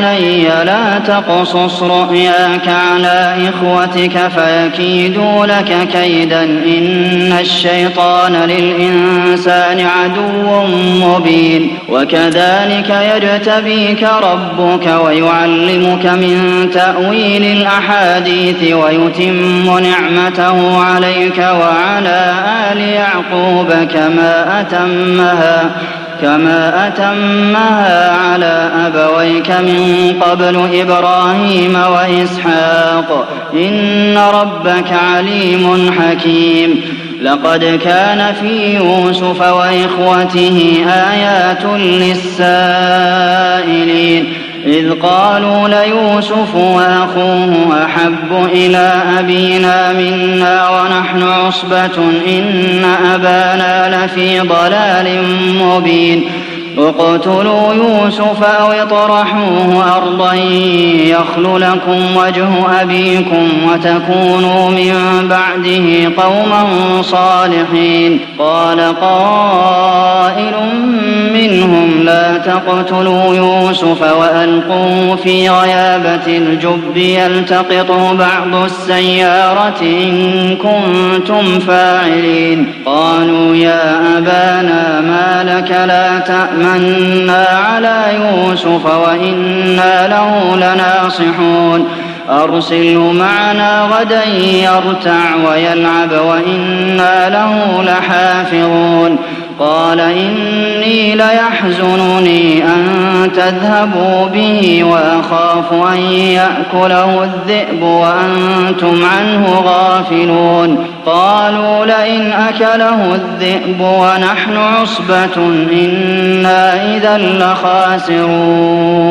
بني لا تقصص رؤياك على إخوتك فيكيدوا لك كيدا إن الشيطان للإنسان عدو مبين وكذلك يجتبيك ربك ويعلمك من تأويل الأحاديث ويتم نعمته عليك وعلى آل يعقوب كما أتمها على أبويك من قبل إبراهيم وإسحاق إن ربك عليم حكيم لقد كان في يوسف وإخوته آيات للسائلين إذ قالوا ليوسف وأخوه أحب إلى أبينا منا ونحن عصبة إن أبانا لفي ضلال مبين اقتلوا يوسف أو اطرحوه أرضا يخل لكم وجه أبيكم وتكونوا من بعده قوما صالحين قال قائل منهم لا تقتلوا يوسف وألقوه في غيابة الجب يلتقطه بعض السيارة إن كنتم فاعلين قالوا يا أبانا ما لك لا تأمنا على يوسف وإنا له لناصحون أرسله معنا غدا يرتع ويلعب وإنا له لحافظون قال إني ليحزنني أن تذهبوا به وأخاف أن يأكله الذئب وأنتم عنه غافلون قالوا لئن أكله الذئب ونحن عصبة إنا إذا لخاسرون